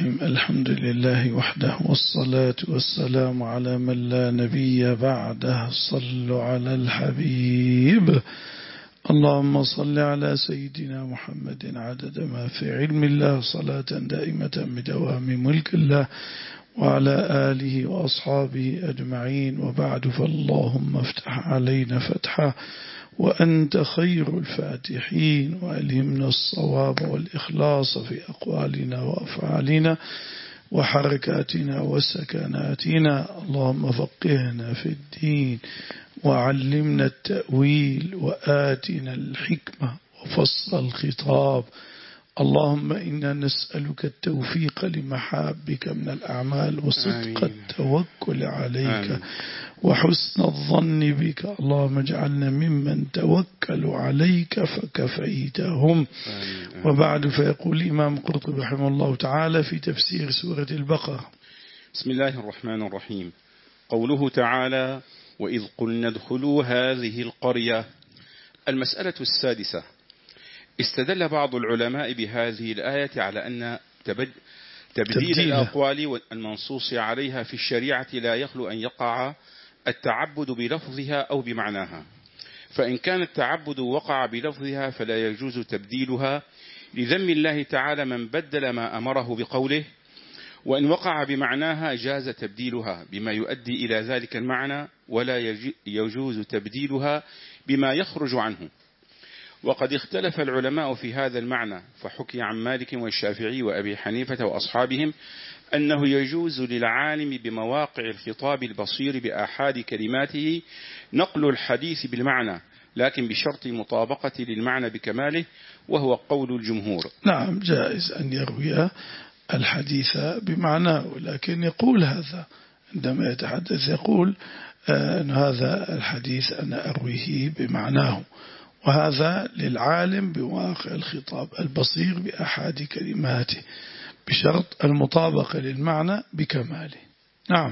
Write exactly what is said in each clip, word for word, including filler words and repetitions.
الرحيم. الحمد لله وحده، والصلاة والسلام على من لا نبي بعده. صلوا على الحبيب. اللهم صل على سيدنا محمد عدد ما في علم الله، صلاة دائمة بدوام ملك الله، وعلى آله وأصحابه أجمعين. وبعد، فاللهم افتح علينا فتحا وأنت خير الفاتحين، وألهمنا الصواب والإخلاص في أقوالنا وأفعالنا وحركاتنا وسكناتنا. اللهم فقهنا في الدين وعلمنا التأويل وآتنا الحكمة وفصل الخطاب. اللهم إنا نسألك التوفيق لمحابك من الأعمال، وصدق التوكل عليك، آمين، وحسن الظن بك. اللهم اجعلنا ممن توكلوا عليك فكفيتهم. آمين. وبعد، فيقول الإمام قرطبي رحمه الله تعالى في تفسير سورة البقرة: بسم الله الرحمن الرحيم. قوله تعالى: وإذ قلنا ادخلوا هذه القرية. المسألة السادسة. استدل بعض العلماء بهذه الآية على أن تبديل تبديل الأقوال المنصوص عليها في الشريعة لا يخلو أن يقع التعبد بلفظها أو بمعناها، فإن كان التعبد وقع بلفظها فلا يجوز تبديلها لذم الله تعالى من بدل ما أمره بقوله، وإن وقع بمعناها جاز تبديلها بما يؤدي إلى ذلك المعنى، ولا يجوز تبديلها بما يخرج عنه. وقد اختلف العلماء في هذا المعنى، فحكي عن مالك والشافعي وأبي حنيفة وأصحابهم أنه يجوز للعالم بمواقع الخطاب البصير بآحاد كلماته نقل الحديث بالمعنى، لكن بشرط المطابقة للمعنى بكماله، وهو قول الجمهور. نعم، جائز أن يروي الحديث بمعناه، ولكن يقول هذا عندما يتحدث يقول أن هذا الحديث أنا أرويه بمعناه، وهذا للعالم بواقع الخطاب البصير بأحد كلماته بشرط المطابقة للمعنى بكماله. نعم.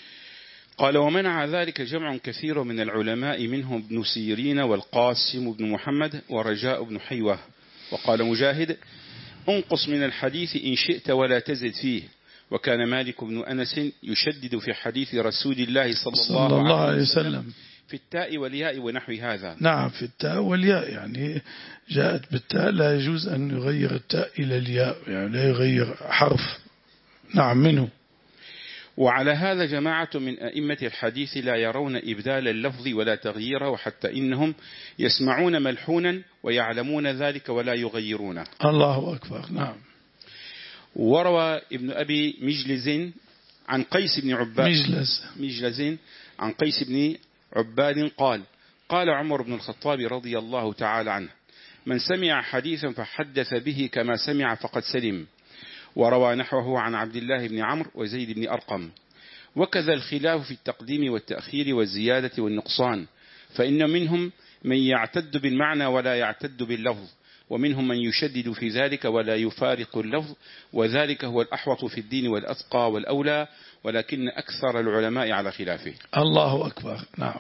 قال: ومنع ذلك جمع كثير من العلماء، منهم ابن سيرين والقاسم بن محمد ورجاء بن حيوة. وقال مجاهد: انقص من الحديث إن شئت ولا تزد فيه. وكان مالك بن أنس يشدد في حديث رسول الله صلى, صلى الله, الله عليه وسلم في التاء والياء ونحو هذا. نعم، في التاء والياء، يعني جاءت بالتاء لا يجوز أن يغير التاء إلى الياء، يعني لا يغير حرف. نعم، منه. وعلى هذا جماعة من أئمة الحديث لا يرون إبدال اللفظ ولا تغييره، وحتى إنهم يسمعون ملحونا ويعلمون ذلك ولا يغيرونه. الله أكبر. نعم. وروى ابن أبي مجلز عن قيس بن عباد مجلز, مجلز عن قيس بن عباد قال: قال عمر بن الخطاب رضي الله تعالى عنه: من سمع حديثا فحدث به كما سمع فقد سلم. وروى نحوه عن عبد الله بن عمرو وزيد بن أرقم. وكذا الخلاف في التقديم والتأخير والزيادة والنقصان، فإن منهم من يعتد بالمعنى ولا يعتد باللفظ، ومنهم من يشدد في ذلك ولا يفارق اللفظ، وذلك هو الأحوط في الدين والأتقى والأولى، ولكن أكثر العلماء على خلافه. الله أكبر. نعم.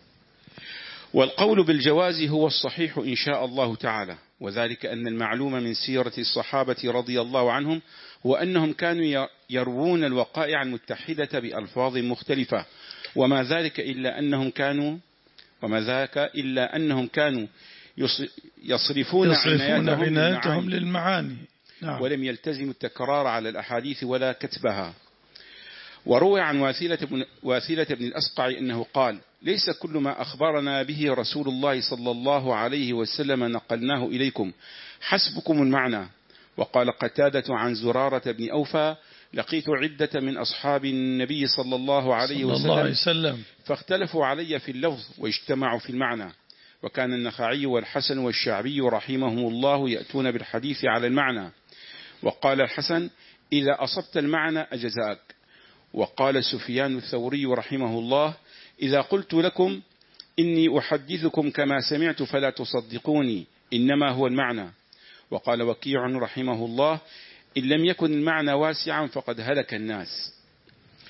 والقول بالجواز هو الصحيح إن شاء الله تعالى، وذلك أن المعلوم من سيرة الصحابة رضي الله عنهم هو أنهم كانوا يروون الوقائع المتحدة بألفاظ مختلفة، وما ذلك إلا أنهم كانوا وما ذاك إلا أنهم كانوا يصرفون, يصرفون عنايتهم للمعاني. نعم. ولم يلتزموا التكرار على الأحاديث ولا كتبها. وروي عن واثلة بن, واثلة بن الأسقع أنه قال: ليس كل ما أخبرنا به رسول الله صلى الله عليه وسلم نقلناه إليكم، حسبكم المعنى. وقال قتادة عن زرارة بن أوفى: لقيت عدة من أصحاب النبي صلى الله عليه وسلم, الله عليه وسلم فاختلفوا علي في اللفظ واجتمعوا في المعنى. وكان النخعي والحسن والشعبي رحمهم الله يأتون بالحديث على المعنى. وقال الحسن: إذا أصبت المعنى أجزاك. وقال سفيان الثوري رحمه الله: إذا قلت لكم إني أحدثكم كما سمعت فلا تصدقوني، إنما هو المعنى. وقال وكيع رحمه الله: إن لم يكن المعنى واسعا فقد هلك الناس.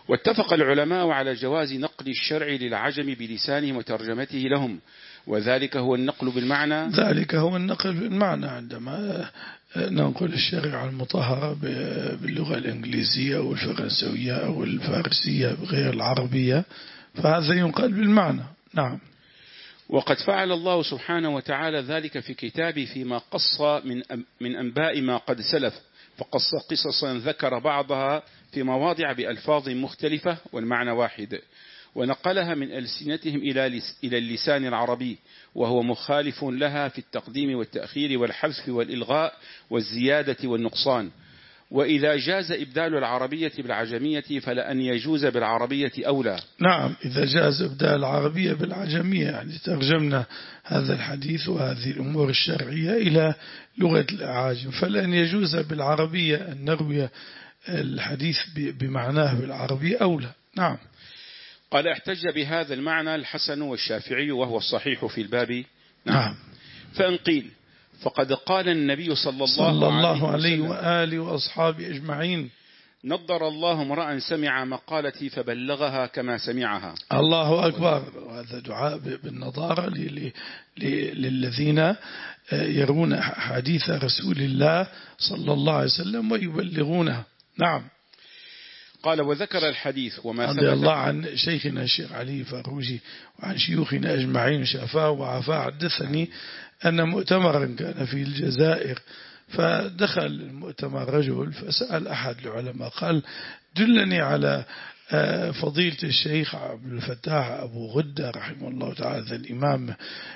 واتفق العلماء على جواز نقل الشرع للعجم بلسانهم وترجمته لهم، وذلك هو النقل بالمعنى ذلك هو النقل بالمعنى عندما ننقل الشريعة المطهرة باللغة الإنجليزية أو الفرنسوية أو الفارسية بغير العربية، فهذا ينقل بالمعنى. نعم. وقد فعل الله سبحانه وتعالى ذلك في كتابه فيما قص من من أنباء ما قد سلف، فقص قصصا ذكر بعضها في مواضع بألفاظ مختلفة والمعنى واحد، ونقلها من ألسنتهم إلى إلى اللسان العربي، وهو مخالف لها في التقديم والتأخير والحذف والإلغاء والزيادة والنقصان. وإذا جاز إبدال العربية بالعجمية فلأن يجوز بالعربية أولى. نعم، إذا جاز إبدال العربية بالعجمية، يعني ترجمنا هذا الحديث وهذه الأمور الشرعية إلى لغة الأعاجم، فلأن يجوز بالعربية أن نروي الحديث بمعناه بالعربية أولى. نعم. قال احتج بهذا المعنى الحسن والشافعي وهو الصحيح في الباب. نعم, نعم. فإن قيل فقد قال النبي صلى الله, صلى الله عليه, عليه وآله وأصحابه أجمعين: نضر الله امرأ سمع مقالتي فبلغها كما سمعها. الله أكبر. وهذا دعاء بالنضارة للذين يرون حديث رسول الله صلى الله عليه وسلم ويبلغونه. نعم. قال وذكر الحديث وما رضي الله عن شيخنا الشيخ علي فاروجي وعن شيوخنا أجمعين شافاه وعافاه. حدثني أن مؤتمرا كان في الجزائر، فدخل المؤتمر رجل فسأل أحد العلماء قال: دلني على فضيلة الشيخ عبد الفتاح أبو غدة رحمه الله تعالى، الإمام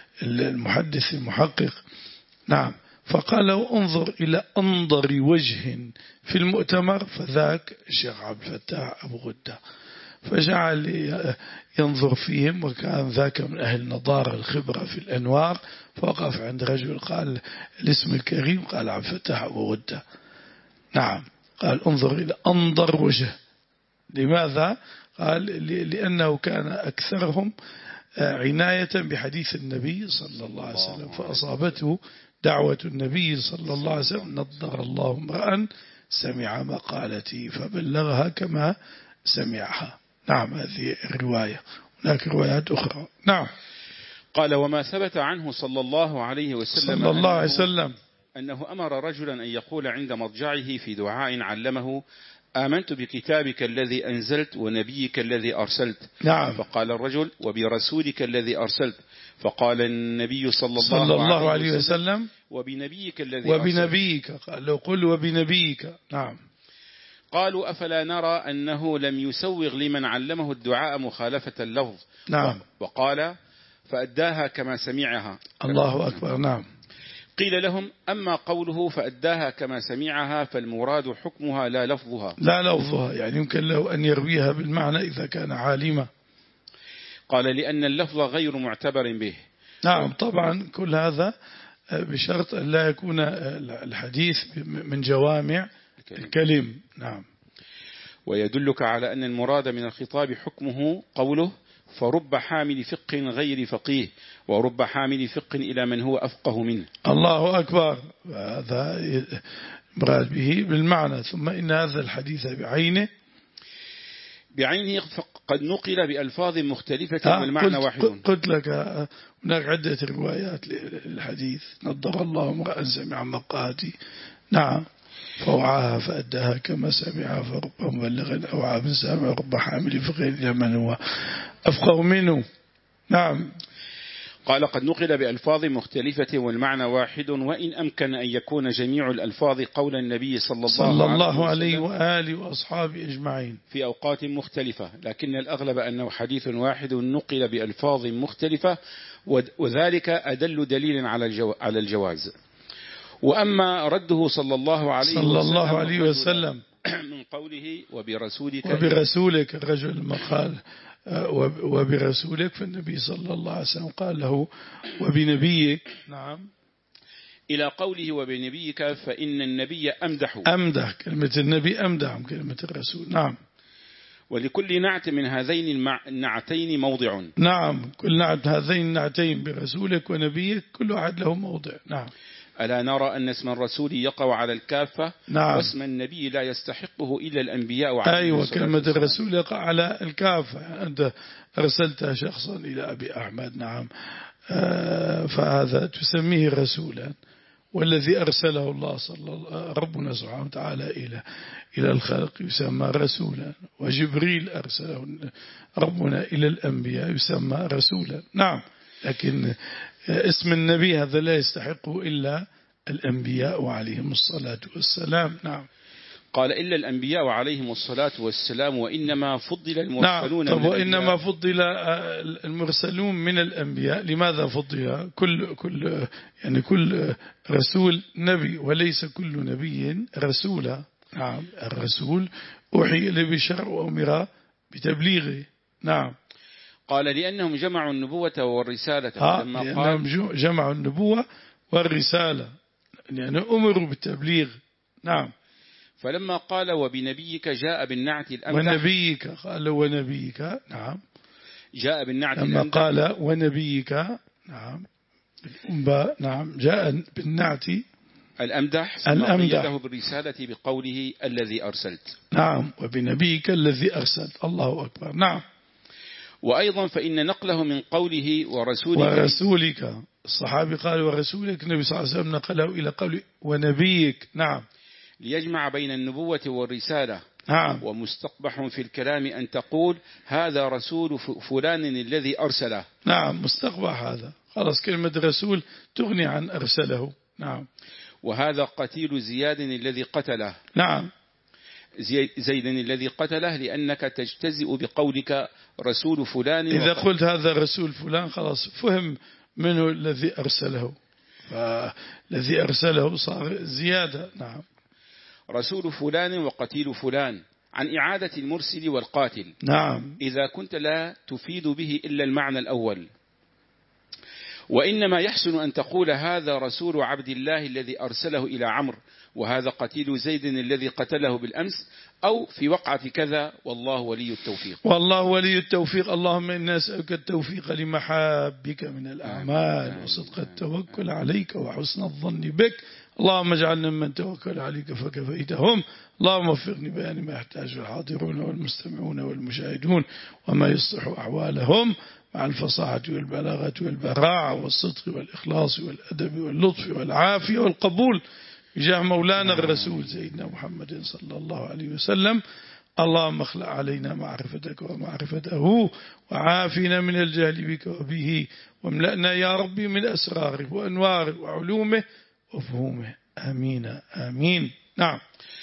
المحدث المحقق. نعم. فقال له: انظر إلى أنظر وجه في المؤتمر فذاك الشيخ عبد الفتاح أبو غدة. فجعل ينظر فيهم، وكان ذاك من أهل النضارة الخبرة في الأنوار. فوقف عند رجل قال الاسم الكريم، قال عبد الفتاح أبو غدة. نعم. قال: انظر إلى أنظر وجه. لماذا؟ قال: لأنه كان أكثرهم عناية بحديث النبي صلى الله عليه وسلم، فأصابته دعوة النبي صلى الله عليه وسلم: نضر الله امرأ سمع مقالتي فبلغها كما سمعها. نعم. هذه الرواية. هناك روايات أخرى. نعم. قال وما ثبت عنه صلى الله عليه وسلم صلى الله عليه وسلم أنه أمر رجلا أن يقول عند مضجعه في دعاء علمه: آمنت بكتابك الذي أنزلت ونبيك الذي أرسلت. نعم. فقال الرجل: وبرسولك الذي أرسلت. فقال النبي صلى الله, صلى الله عليه, عليه وسلم, وسلم وبنبيك الذي وبنبيك أرسلت. قال لو قل وبنبيك. نعم. قالوا: أفلا نرى أنه لم يسوغ لمن علمه الدعاء مخالفة اللفظ؟ نعم. وقال: فأداها كما سمعها. الله أكبر. نعم. قيل لهم: أما قوله فأداها كما سمعها فالمراد حكمها لا لفظها. لا لفظها، يعني يمكن له أن يرويها بالمعنى إذا كان عالما. قال: لأن اللفظ غير معتبر به. نعم. طبعا كل هذا بشرط أن لا يكون الحديث من جوامع الكلم. نعم. ويدلك على أن المراد من الخطاب حكمه قوله: فرب حامل فقه غير فقيه ورب حامل فقه إلى من هو أفقه منه. الله أكبر. هذا مراد به بالمعنى. ثم إن هذا الحديث بعينه بعينه قد نقل بألفاظ مختلفة والمعنى واحد. قلت لك هناك عدة روايات للحديث: نضر الله امرأ سمع مقالتي. نعم. فوعاها فأداها كما سمعها فرب مبلغ أوعى من سامع رب حامل فقه إلى من هو أفقه منه. نعم. قال: قد نقل بألفاظ مختلفة والمعنى واحد، وإن أمكن أن يكون جميع الألفاظ قول النبي صلى الله, صلى الله عليه وآله وأصحابه أجمعين في أوقات مختلفة، لكن الأغلب أنه حديث واحد نقل بألفاظ مختلفة، وذلك أدل دليل على الجواز. وأما رده صلى الله عليه صلى وسلم, الله عليه وسلم من قوله وبرسولك وبرسولك، الرجل ما قال وبرسولك، فالنبي صلى الله عليه وسلم قال له وبنبيك. نعم. إلى قوله وبنبيك، فإن النبي أمدح أمدح كلمة النبي أمدح من كلمة الرسول. نعم. ولكل نعت من هذين النعتين موضع. نعم. كل نعت هذين النعتين برسولك ونبيك كل واحد له موضع. نعم. ألا نرى أن اسم الرسول يقع على الكافة نعم. واسم النبي لا يستحقه إلا الأنبياء عليهم أيوة الصلاة كلمة والسلام. الرسول يقع على الكافة. أنت أرسلت شخصا إلى أبي أحمد نعم آه فهذا تسميه رسولا، والذي أرسله الله صلى ربنا سبحانه وتعالى إلى إلى الخلق يسمى رسولا، وجبريل أرسله ربنا إلى الأنبياء يسمى رسولا. نعم، لكن اسم النبي هذا لا يستحقه إلا الأنبياء عليهم الصلاة والسلام. نعم. قال إلا الأنبياء عليهم الصلاة والسلام، وإنما فضل المرسلون. نعم. طب وإنما فضل المرسلون من الأنبياء. لماذا فضل؟ كل كل يعني كل رسول نبي، وليس كل نبي رسولا. نعم، الرسول أوحي إليه بشرع وأمر بتبليغه. نعم. قال لأنهم جمعوا النبوة والرسالة. آه لأنهم جمعوا النبوة والرسالة، يعني أمروا بالتبليغ. نعم. فلما قال وبنبيك جاء بالنعت الأمدح. ونبيك قال ونبيك. نعم. جاء بالنعت لما الأمدح. قال ونبيك. نعم. نعم جاء بالنعت الأمدح. الأمدح له بالرسالة بقوله الذي أرسلت. نعم. وبنبيك الذي أرسلت. الله أكبر. نعم. وأيضا فإن نقله من قوله ورسولك. ورسولك الصحابي قال ورسولك، النبي صلى الله عليه وسلم نقله إلى قوله ونبيك. نعم. ليجمع بين النبوة والرسالة. نعم. ومستقبح في الكلام أن تقول هذا رسول فلان الذي أرسله. نعم، مستقبح هذا، خلاص كلمة رسول تغني عن أرسله. نعم. وهذا قتيل زياد الذي قتله. نعم. زيد الذي قتله، لأنك تجتزئ بقولك رسول فلان. إذا قلت هذا رسول فلان خلاص فهم منه الذي أرسله، فالذي أرسله صار زيادة. نعم. رسول فلان وقتيل فلان عن إعادة المرسل والقاتل. نعم. إذا كنت لا تفيد به إلا المعنى الأول، وإنما يحسن أن تقول هذا رسول عبد الله الذي أرسله إلى عمرو، وهذا قتيل زيد الذي قتله بالأمس، أو في وقعة كذا، والله ولي التوفيق. والله ولي التوفيق. اللهم إنا نسألك التوفيق لمحابك من الأعمال وصدق التوكل عليك وحسن الظن بك. اللهم اجعلنا من توكل عليك فكفيتهم. اللهم وفقني بيان ما يحتاجه الحاضرون والمستمعون والمشاهدون، وما يصلح أحوالهم مع الفصاحة والبلاغة والبراعة والصدق والإخلاص والأدب واللطف والعافية والقبول بجاه مولانا الرسول سيدنا محمد صلى الله عليه وسلم. اللهم اخلع علينا معرفتك ومعرفته، وعافنا من الجهل بك وبه، واملأنا يا ربي من أسراره وأنواره وعلومه وفهومه. آمين آمين. نعم.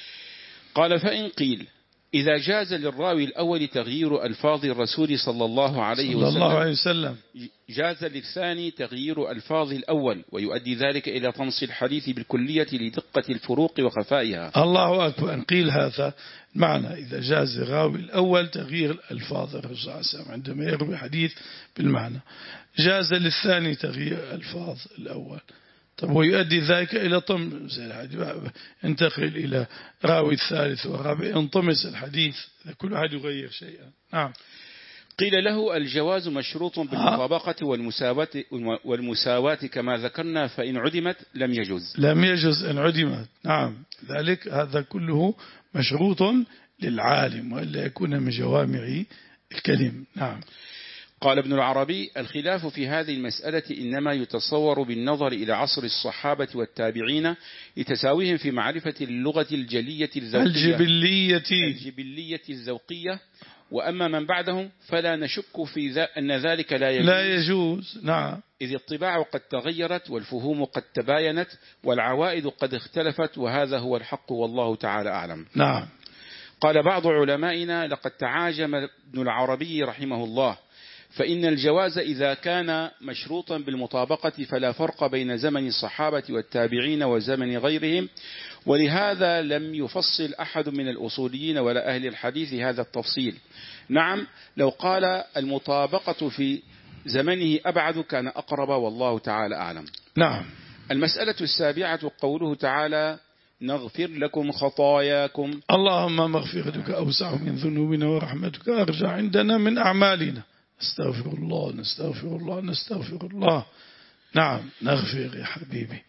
قال فإن قيل إذا جاز للراوي الأول تغيير ألفاظ الرسول صلى الله عليه صلى وسلم, الله عليه وسلم جاز للثاني تغيير ألفاظ الأول، ويؤدي ذلك إلى طمس الحديث بالكلية لدقة الفروق وخفائها. الله أكبر. قيل هذا معنى إذا جاز الراوي الأول تغيير ألفاظ الرسول صلى الله عليه وسلم عندما يروي حديث بالمعنى، جاز للثاني تغيير ألفاظ الأول. طب ويؤدي ذلك إلى طمس الحديث، ينتقل إلى راوي الثالث والرابع ينطمس الحديث، كل واحد يغير شيئا. نعم. قيل له الجواز مشروط بالمطابقة والمساواة, والمساواة كما ذكرنا، فإن عدمت لم يجوز. لم يجوز إن عدمت. نعم. ذلك هذا كله مشروط للعالم، وإلا يكون من جوامع الكلم. نعم. قال ابن العربي الخلاف في هذه المسألة إنما يتصور بالنظر إلى عصر الصحابة والتابعين لتساويهم في معرفة اللغة الجلية الذوقية الجبلية, الجبلية الذوقية، وأما من بعدهم فلا نشك في ذا أن ذلك لا يجوز, لا يجوز. نعم. إذ الطباع قد تغيرت والفهوم قد تباينت والعوائد قد اختلفت، وهذا هو الحق والله تعالى أعلم. نعم. قال بعض علمائنا لقد تعاجم ابن العربي رحمه الله، فإن الجواز إذا كان مشروطا بالمطابقة فلا فرق بين زمن الصحابة والتابعين وزمن غيرهم، ولهذا لم يفصل أحد من الأصوليين ولا أهل الحديث هذا التفصيل. نعم، لو قال المطابقة في زمنه أبعد كان أقرب، والله تعالى أعلم. نعم. المسألة السابعة قوله تعالى نغفر لكم خطاياكم. اللهم مغفرتك أوسع من ذنوبنا ورحمتك أرجع عندنا من أعمالنا. نستغفر الله نستغفر الله نستغفر الله. نعم، نغفر يا حبيبي.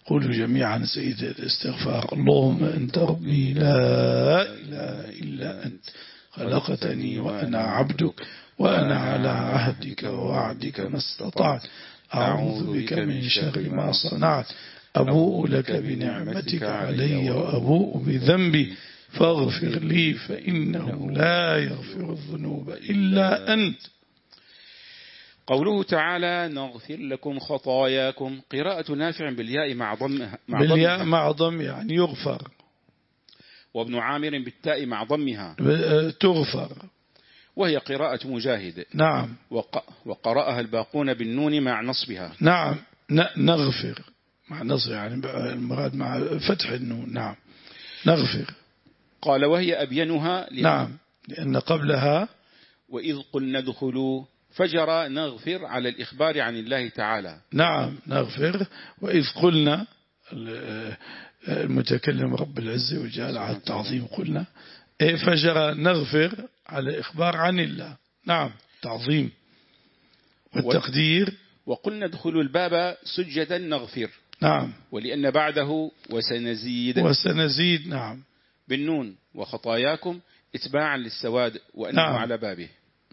قولوا جميعا سيد الاستغفار. اللهم أنت ربي لا إله إلا أنت، خلقتني وأنا عبدك، وأنا على عهدك ووعدك ما استطعت، أعوذ بك من شر ما صنعت، أبوء لك بنعمتك علي وأبوء بذنبي، فاغفر لي فإنه لا يغفر الذنوب إلا أنت. قوله تعالى نغفر لكم خطاياكم، قراءة نافع بالياء مع ضمها مع بالياء ضمها مع ضم يعني يغفر، وابن عامر بالتاء مع ضمها تغفر، وهي وهي قراءة مجاهد. نعم. وق... وقرأها الباقون بالنون مع نصبها. نعم نغفر مع نصب يعني المراد مع فتح النون. نعم نغفر. قال وهي أبينها لأن... نعم لأن قبلها وإذ قلنا ادخلوا فجر نغفر على الإخبار عن الله تعالى. نعم نغفر. وإذ قلنا المتكلم رب العزة وجل على التعظيم قلنا فجر نغفر على إخبار عن الله. نعم تعظيم والتقدير. وقلنا ادخلوا الباب سجدا نغفر. نعم ولأن بعده وسنزيد وسنزيد. نعم بالنون وخطاياكم اتباعا للسواد وأنه نعم. على بابه.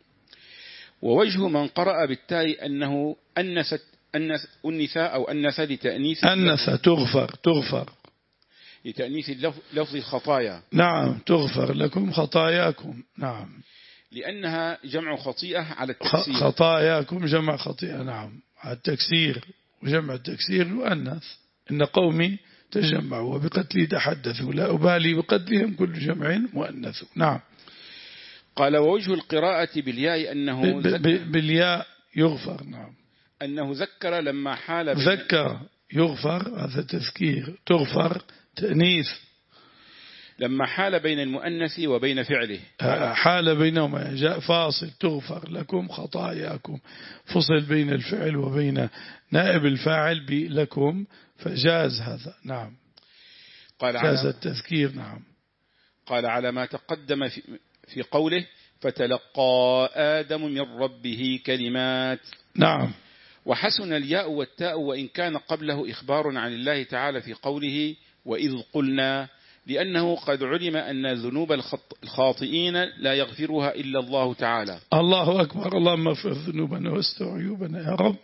ووجه من قرأ بالتاء أنه أنست أنس النساء أو أنس لتأنيث أنس تغفر تغفر لتأنيث لفظ الخطايا. نعم تغفر لكم خطاياكم. نعم لأنها جمع خطيئة على التكسير. خطاياكم جمع خطيئة. نعم على التكسير، وجمع التكسير يؤنث. إن قومي تجمعوا وبقتلي تحدثوا لا أبالي بقتلهم كل جمع مؤنث. نعم. قال ووجه القراءة بالياء أنه بالياء يغفر. نعم أنه ذكر لما حال بين ذكر يغفر، هذا تذكير. تغفر تأنيث لما حال بين المؤنث وبين فعله، حال بينهما جاء فاصل تغفر لكم خطاياكم، فصل بين الفعل وبين نائب الفاعل بلكم فجاز هذا. نعم قال جاز التذكير. نعم قال على ما تقدم في, في قوله فتلقى آدم من ربه كلمات. نعم. وحسن الياء والتاء وإن كان قبله إخبار عن الله تعالى في قوله وإذ قلنا، لأنه قد علم أن ذنوب الخاطئين لا يغفرها إلا الله تعالى. الله أكبر. اللهم اغفر ذنوبنا واستر عيوبنا يا رب.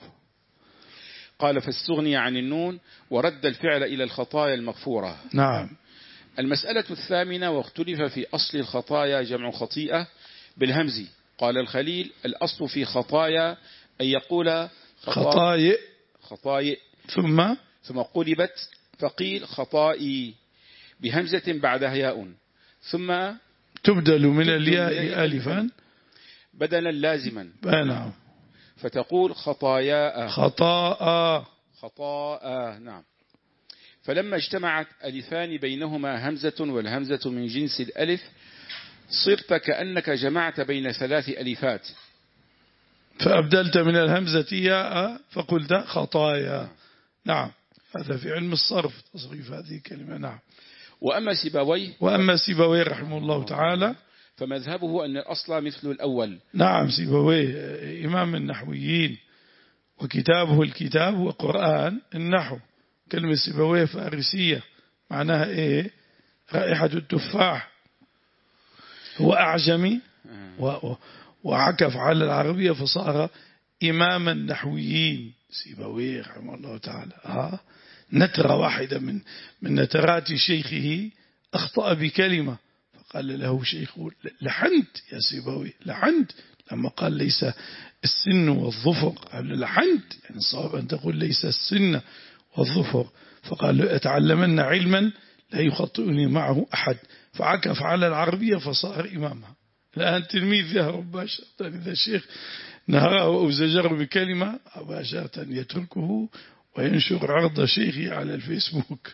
قال فاستغني عن النون ورد الفعل إلى الخطايا المغفورة. نعم. المسألة الثامنة واختلف في أصل الخطايا جمع خطيئة بالهمز. قال الخليل الأصل في خطايا أن يقول خطايا خطايا ثم ثم قلبت فقيل خطائي بهمزة بعدها ياء ثم تبدل من الياء ألفا بدلا لازما. نعم. فتقول خطايا خطاء خطاء. نعم. فلما اجتمعت ألفان بينهما همزة والهمزة من جنس الألف صرت كأنك جمعت بين ثلاث ألفات، فأبدلت من الهمزة ياء فقلت خطايا. نعم هذا في علم الصرف تصريف هذه الكلمة. نعم. وأما سيبويه وأما سيبويه رحمه الله تعالى فمذهبه أن الأصل مثل الأول. نعم سيبويه إمام النحويين وكتابه الكتاب وقرآن النحو. كلمة سيبويه فارسية معناها إيه؟ رائحة التفاح. هو أعجمي وعكف على العربية فصار إمام النحويين سيبويه رحمه الله تعالى. آه. نترة واحدة من من نترات شيخه أخطأ بكلمة فقال له شيخه لحنت يا سيبويه لحنت، لما قال ليس السن والظفر قال لحنت يعني صعب أن تقول ليس السن والظفر، فقال له أتعلمن علما لا يخطئني معه أحد، فعكف على العربية فصار إمامها. الآن تلميذ يهرب باشرة إذا الشيخ نهره أو زجره بكلمة باشرة يتركه وينشر عرض شيخي على الفيسبوك.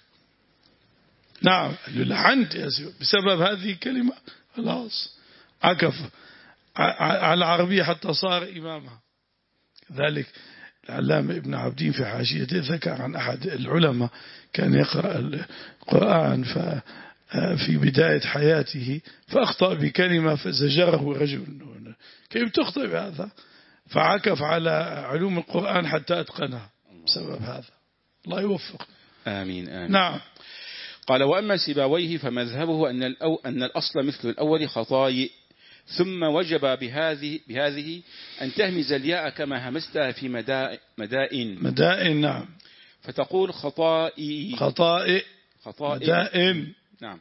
نعم لعنت يا سيدي بسبب هذه الكلمة خلاص عكف على العربية حتى صار إمامها. ذلك العلامة ابن عبدين في حاشيته ذكر عن أحد العلماء كان يقرأ القرآن في بداية حياته فأخطأ بكلمة فزجره رجل كيف تخطئ بهذا، فعكف على علوم القرآن حتى أتقنها بسبب هذا. الله يوفق. آمين آمين. نعم. قال وأما سيبويه فمذهبه أن الأو أن الأصل مثل الأول خطايئ، ثم وجب بهذه بهذه أن تهمز الياء كما همزتها في مدائن مدائن, مدائن نعم، فتقول خطائي خطائئ خطائئ مدائن. نعم.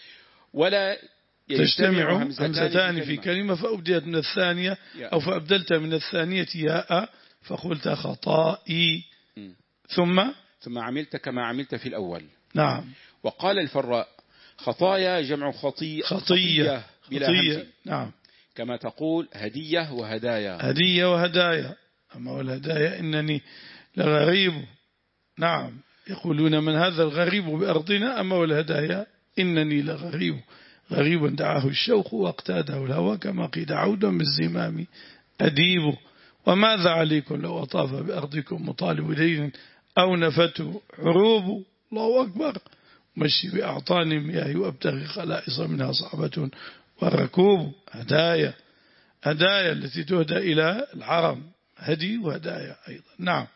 ولا تجتمع همزتان في كلمة فأبدلت من الثانية أو فأبدلت من الثانية ياء فقلت خطائي ثم ثم عملت كما عملت في الأول. نعم. وقال الفراء خطايا جمع خطية خطية بلا خطية همز، نعم، كما تقول هدية وهدايا. هدية وهدايا. أما والهدايا إنني لغريب. نعم. يقولون من هذا الغريب بأرضنا، أما والهدايا إنني لغريب. غريب دعاه الشوق واقتاده الهوى كما قيل عودا بالزمام أديب. وماذا عليكم لو أطاف بأرضكم مطالب ليل أو نفته عروب. الله أكبر. مشي بأعطاني مياه وأبتغي خلائص منها صعبة والركوب. هدايا هدايا التي تهدى إلى الحرم، هدي وهدايا أيضا. نعم.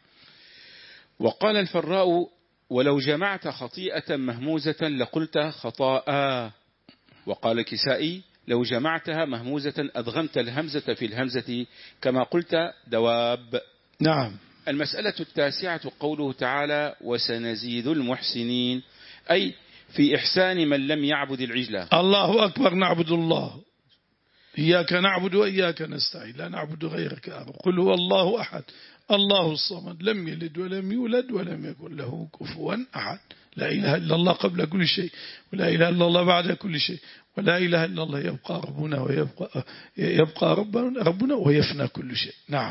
وقال الفراء ولو جمعت خطيئة مهموزة لقلت خطاء. وقال الكسائي لو جمعتها مهموزة أدغمت الهمزة في الهمزة كما قلت دواب. نعم. المسألة التاسعة قوله تعالى وسنزيد المحسنين، أي في إحسان من لم يعبد العجلة. الله أكبر. نعبد الله، إياك نعبد وإياك نستعين، لا نعبد غيرك. قل هو الله أحد الله الصمد لم يلد ولم يولد ولم يكن له كفوا أحد. لا إله إلا الله قبل كل شيء، ولا إله إلا الله بعد كل شيء، ولا إله إلا الله يبقى ربنا ويبقى يبقى ربنا, ربنا ويفنى كل شيء. نعم.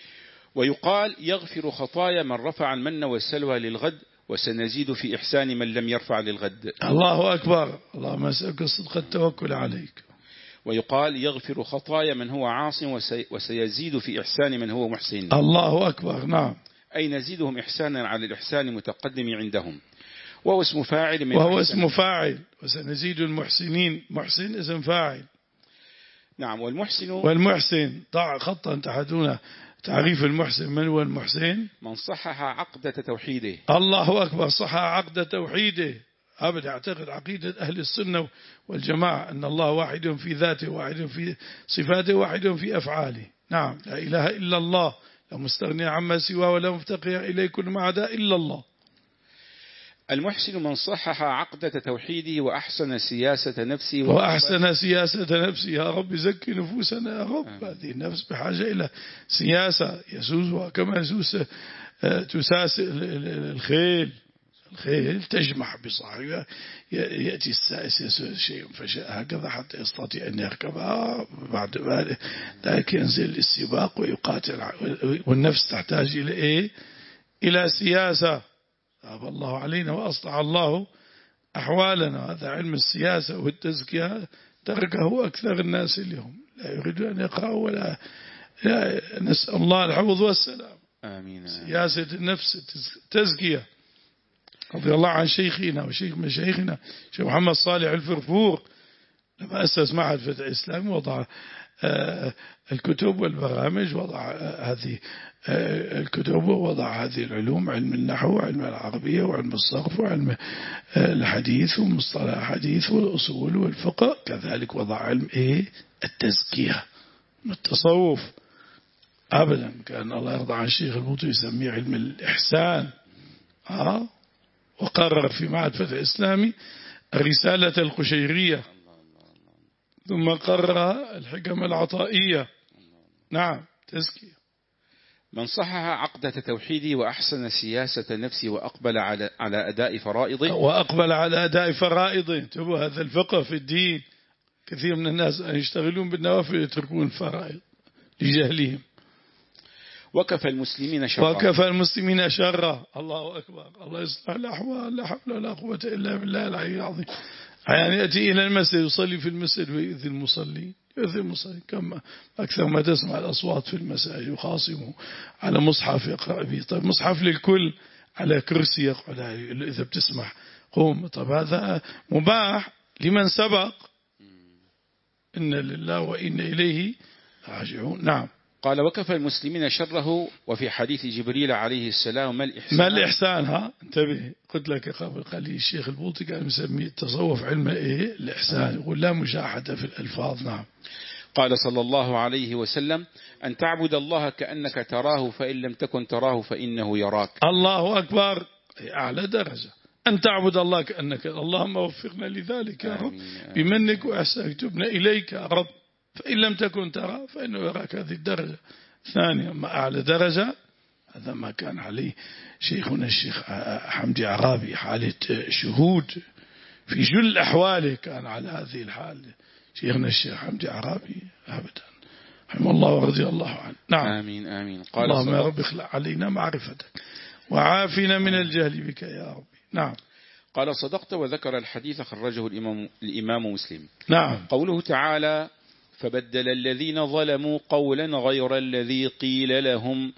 ويقال يغفر خطايا من رفع المن والسلوى للغد، وسنزيد في إحسان من لم يرفع للغد. الله أكبر. اللهم أسألك الصدق التوكل عليك. ويقال يغفر خطايا من هو عاص وسيزيد في إحسان من هو محسن. الله أكبر. نعم. أي نزيدهم إحسانا على الإحسان المتقدم عندهم. وهو اسم فاعل من وهو اسم فاعل. وسنزيد المحسنين، محسن اسم فاعل. نعم. والمحسن والمحسن ضع خطا تحدون تعريف المحسن. من هو المحسن؟ من صحح عقدة توحيده. الله أكبر. صحح عقدة توحيده. أبدا أعتقد عقيدة أهل السنة والجماعة أن الله واحد في ذاته، واحد في صفاته، واحد في أفعاله. نعم. لا إله إلا الله، لا مستغني عما سواه ولا مفتقر إليه كل ما عدا إلا الله. المحسن من صحح عقدة توحيده وأحسن سياسة نفسه وأحسن سياسة نفسه. يا رب زكي نفوسنا يا رب. هذه النفس بحاجة إلى سياسة يسوسها كما يسوس تساس الخيل. الخيل تجمح بصاحبها، يأتي السائس يسوس شيء فشاء هكذا حتى يستطيع أن يركبها، بعد ذلك ينزل للسباق ويقاتل. والنفس تحتاج إلى إيه؟ إلى سياسة. تاب الله علينا وأصلح الله أحوالنا. هذا علم السياسة والتزكية تركه أكثر الناس اليوم، لا يريدون أن يقرأوا ولا لا. نسأل الله الحفظ والسلام. آمين. سياسة النفس التزكية. رضي الله عن شيخنا وشيخ مشايخنا شيخ محمد صالح الفرفور لما أسس معهد فتح الإسلام وضع الكتب والبرامج، وضع هذه الكتب ووضع هذه العلوم، علم النحو وعلم العربية وعلم الصرف وعلم الحديث ومصطلح الحديث والأصول والفقه. كذلك وضع علم إيه؟ التزكية والتصوف. أبدا كان الله يرضى عن الشيخ البوطي يسميه علم الإحسان. آه وقرر في معهد فتح الإسلامي الرسالة القشيرية، ثم قرر الحكم العطائية. نعم. تزكية. من صحح عقدة توحيده وأحسن سياسة نفسه وأقبل على على أداء فرائضه. وأقبل على أداء فرائضه. انتبهوا، هذا الفقه في الدين. كثير من الناس يشتغلون بالنوافل يتركون الفرائض لجهلهم. وكفى المسلمين شرا. وكفى المسلمين شرا. الله أكبر. الله يصلح الأحوال. لا حول ولا قوة إلا بالله العلي العظيم. يعني يأتي إلى المسجد يصلي في المسجد ويؤذي المصلين. يؤذي المصلين. كم أكثر ما تسمع الأصوات في المساجد يخاصمه على مصحف يقرأ به. طيب مصحف للكل على كرسي يقعد. إذا بتسمح قوم. طيب هذا مباح لمن سبق. إن لله وإن إليه راجعون. نعم. قال وكفى المسلمين شره. وفي حديث جبريل عليه السلام ما الإحسان؟ ما الإحسان؟ ها انتبه، قلت لك قبل قليل الشيخ البوطي كان مسميه التصوف علم إيه الإحسان، يقول لا مشاحة في الألفاظ. نعم. قال صلى الله عليه وسلم أن تعبد الله كأنك تراه فإن لم تكن تراه فإنه يراك. الله أكبر، أعلى درجة أن تعبد الله كأنك، اللهم وفقنا لذلك يا رب بمنك وإحسانك، تبنا إليك يا رب، فإن لم تكن ترى فإنه يراك. هذه الدرجة ثانية. ما أعلى درجة هذا ما كان عليه شيخنا الشيخ حمدي عرابي، حالة شهود في جل أحواله كان على هذه الحال شيخنا الشيخ حمدي عرابي أبدا رحمه الله ورضي الله عنه. نعم. آمين آمين. قال اللهم يا رب اخلع علينا معرفتك وعافنا من الجهل بك يا رب. نعم. قال صدقت. وذكر الحديث خرجه الإمام, الإمام مسلم. نعم. قوله تعالى فبدل الذين ظلموا قولا غير الذي قيل لهم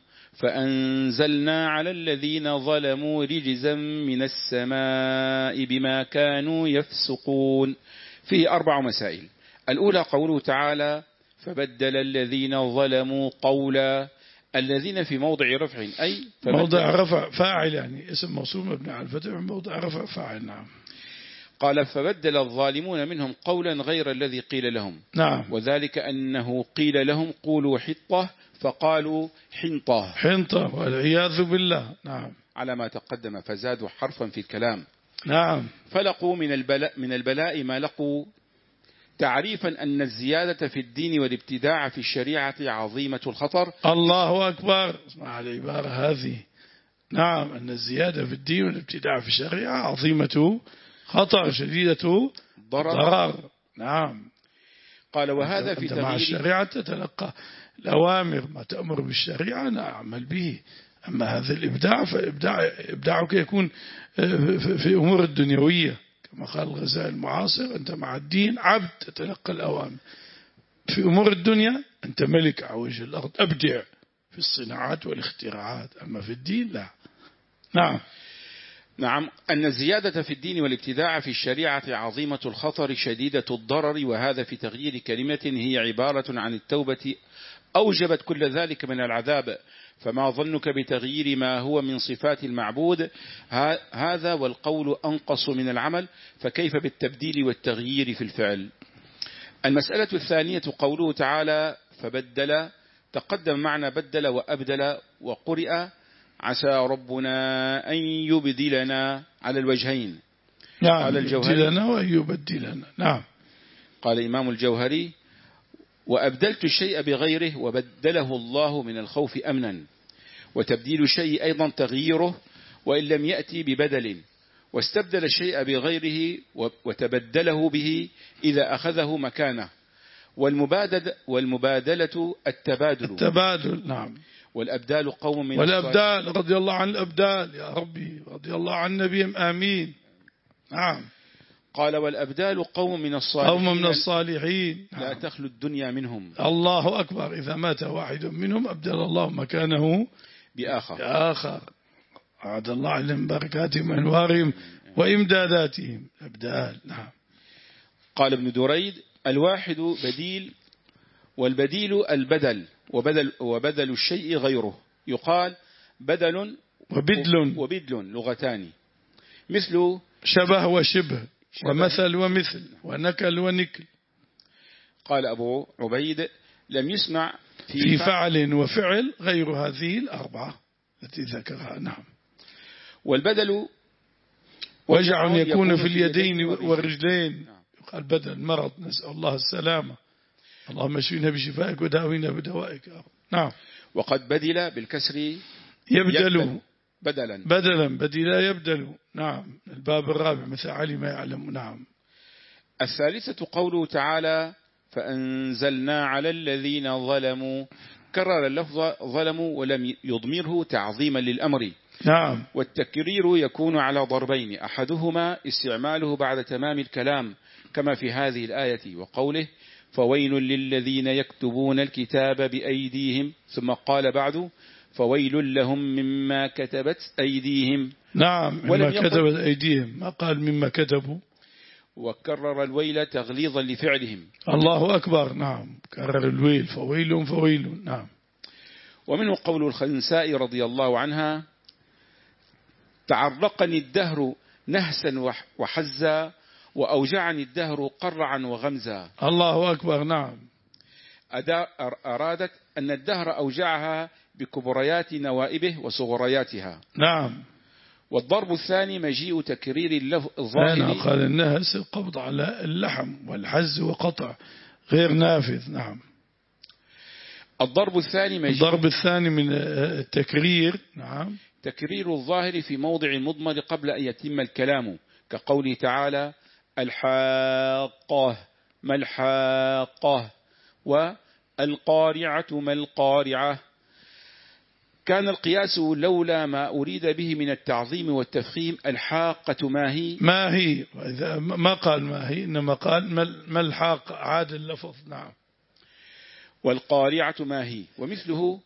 فأنزلنا على الذين ظلموا رجزا من السماء بما كانوا يفسقون. فيه أربع مسائل. الأولى قوله تعالى فبدل الذين ظلموا قولا، الذين في موضع رفع أي موضع رفع فاعل، يعني اسم موصول مبني على الفتح موضع رفع فاعل. نعم. قال فبدل الظالمون منهم قولا غير الذي قيل لهم. نعم. وذلك أنه قيل لهم قولوا حطة فقالوا حنطة حنطة والعياذ بالله. نعم. على ما تقدم، فزادوا حرفا في الكلام. نعم. فلقوا من البلاء, من البلاء ما لقوا، تعريفا أن الزيادة في الدين والابتداع في الشريعة عظيمة الخطر. الله أكبر، اسمع العبارة هذه. نعم، أن الزيادة في الدين والابتداع في الشريعة عظيمة خطر شديدة ضرر. نعم. قال وهذا في تغيير مع الشريعة تتلقى الأوامر، ما تأمر بالشريعة نعمل به. أما هذا الإبداع فإبداع إبداعك يكون في أمور الدنيوية كما قال الغزالي المعاصر، أنت مع الدين عبد تتلقى الأوامر. في أمور الدنيا أنت ملك على وجه الأرض، أبدع في الصناعات والاختراعات، أما في الدين لا. نعم. نعم. أن الزيادة في الدين والابتداع في الشريعة عظيمة الخطر شديدة الضرر، وهذا في تغيير كلمة هي عبارة عن التوبة أوجبت كل ذلك من العذاب، فما ظنك بتغيير ما هو من صفات المعبود؟ هذا والقول أنقص من العمل، فكيف بالتبديل والتغيير في الفعل؟ المسألة الثانية قوله تعالى فبدل، تقدم معنى بدل وأبدل وقرئ عسى ربنا أن يبدلنا على الوجهين. نعم. قال الجوهري يبدلنا وأن يبدلنا. نعم. قال إمام الجوهري وأبدلت الشيء بغيره وبدله الله من الخوف أمنا. وتبديل الشيء أيضا تغييره وإن لم يأتي ببدل، واستبدل الشيء بغيره وتبدله به إذا أخذه مكانه. والمبادل والمبادلة التبادل. التبادل. نعم. والأبدال قوم من والأبدال، رضي الله عن الأبدال يا ربي، رضي الله عن نبيهم آمين. نعم. قال والأبدال قوم من الصالحين، قوم من الصالحين لا نعم. تخلو الدنيا منهم. الله أكبر، إذا مات واحد منهم أبدل الله مكانه بآخر. بآخر. أعد الله عليهم بركاتهم وأنوارهم وإمداداتهم. أبدال. نعم. قال ابن دريد الواحد بديل، والبديل البدل، وبدل, وبدل الشيء غيره. يقال بدل وبدل وبدل لغتان، مثل شبه وشبه ومثل ومثل ونكل ونكل. قال أبو عبيد لم يسمع في, في فعل وفعل غير هذه الأربعة التي ذكرها. نعم. والبدل وجع يكون في اليدين والرجلين. يقال بدل مرض، نسأل الله السلامة. اللهم اشفينا بشفائك وداوينا بدوائك. نعم. وقد بدل بالكسر يبدل بدلا بدلا بدلا يبدل. نعم. الباب الرابع مثل علم يعلم. نعم. الثالثة قوله تعالى فأنزلنا على الذين ظلموا، كرر اللفظ ظلموا ولم يضمره تعظيما للأمر. نعم. والتكرير يكون على ضربين، أحدهما استعماله بعد تمام الكلام كما في هذه الآية وقوله فويل للذين يكتبون الكتاب بأيديهم، ثم قال بعد فويل لهم مما كتبت أيديهم. نعم. مما كتبت أيديهم، ما قال مما كتبوا. وكرر الويل تغليظا لفعلهم. الله أكبر. نعم. كرر الويل فويل فويل. نعم. ومنه قول الخنساء رضي الله عنها: تعرقني الدهر نهسا وحزا، وأوجعني الدهر قرعا وغمزا. الله أكبر. نعم. أرادت أن الدهر أوجعها بكبريات نوائبه وصغرياتها. نعم. والضرب الثاني مجيء تكرير الظاهر. أنا قال النهس القبض على اللحم، والحز وقطع غير نافذ. نعم. الضرب الثاني مجيء الضرب الثاني من التكرير. نعم. تكرير الظاهر في موضع المضمر قبل أن يتم الكلام، كقوله تعالى: الحاقة ما الحاقة، والقارعة ما القارعة. كان القياس لولا ما أريد به من التعظيم والتفخيم. الحاقة ما هي ما هي ما قال ما هي، إنما قال ما الحاق، عاد اللفظ. نعم. والقارعة ما هي، ومثله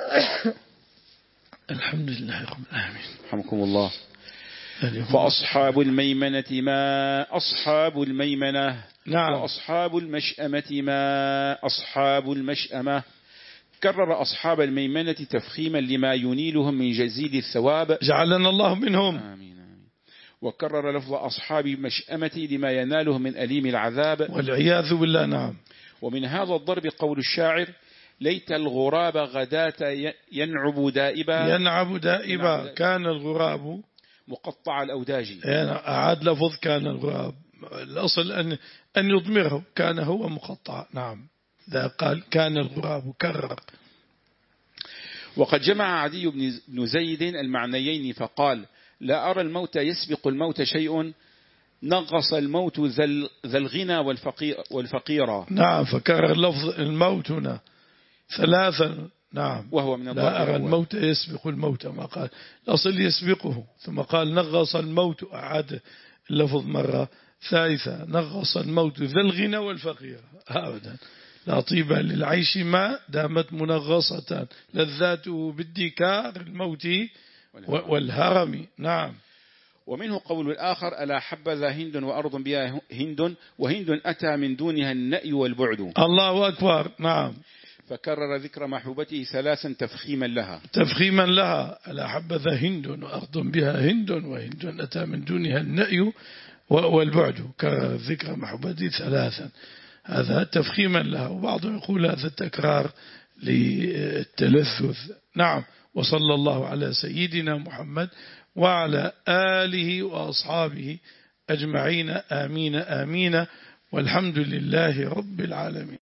الحمد لله رب العالمين. رحمكم الله. فأصحاب الميمنة ما أصحاب الميمنة. نعم. وأصحاب المشأمة ما أصحاب المشأمة. كرر أصحاب الميمنة تفخيما لما ينيلهم من جزيل الثواب، جعلنا الله منهم. آمين آمين. وكرر لفظ أصحاب المشأمة لما ينالهم من أليم العذاب، والعياذ بالله. نعم. ومن هذا الضرب قول الشاعر: ليت الغراب غداة ينعب دائبا. ينعب دائبا. كان الغراب مقطع الأوداج. أعاد لفظ كان الغراب، الأصل أن أن يضمره، كان هو مقطع. نعم. ذا قال كان الغراب كرر. وقد جمع عدي بن زيد المعنيين فقال: لا أرى الموت يسبق الموت شيء، نغص الموت ذا الغنى والفقير. نعم. فكرر لفظ الموت هنا ثلاثا. نعم. وهو من لا أرى الموت يسبق الموت، ما قال الأصل يسبقه، ثم قال نغص الموت، أعاد اللفظ مرة ثالثة: نغص الموت ذا الغنى والفقير. أبدا لا طيب للعيش ما دامت منغصة، لذاته بالديكار الموت والهرم. نعم. ومنه قول الآخر: ألا حبذا هند وأرض بها هند، وهند أتى من دونها النأي والبعد. الله أكبر. نعم. فكرر ذكر محبوبته ثلاثا تفخيما لها. تفخيما لها. ألا حبذا هند وأرض بها هند، وهند أتى من دونها النأي والبعد. كرر ذكر محبوبته ثلاثا، هذا تفخيما لها. وبعضهم يقول هذا التكرار للتلذذ. نعم. وصلى الله على سيدنا محمد وعلى آله وأصحابه أجمعين. آمين آمين. والحمد لله رب العالمين.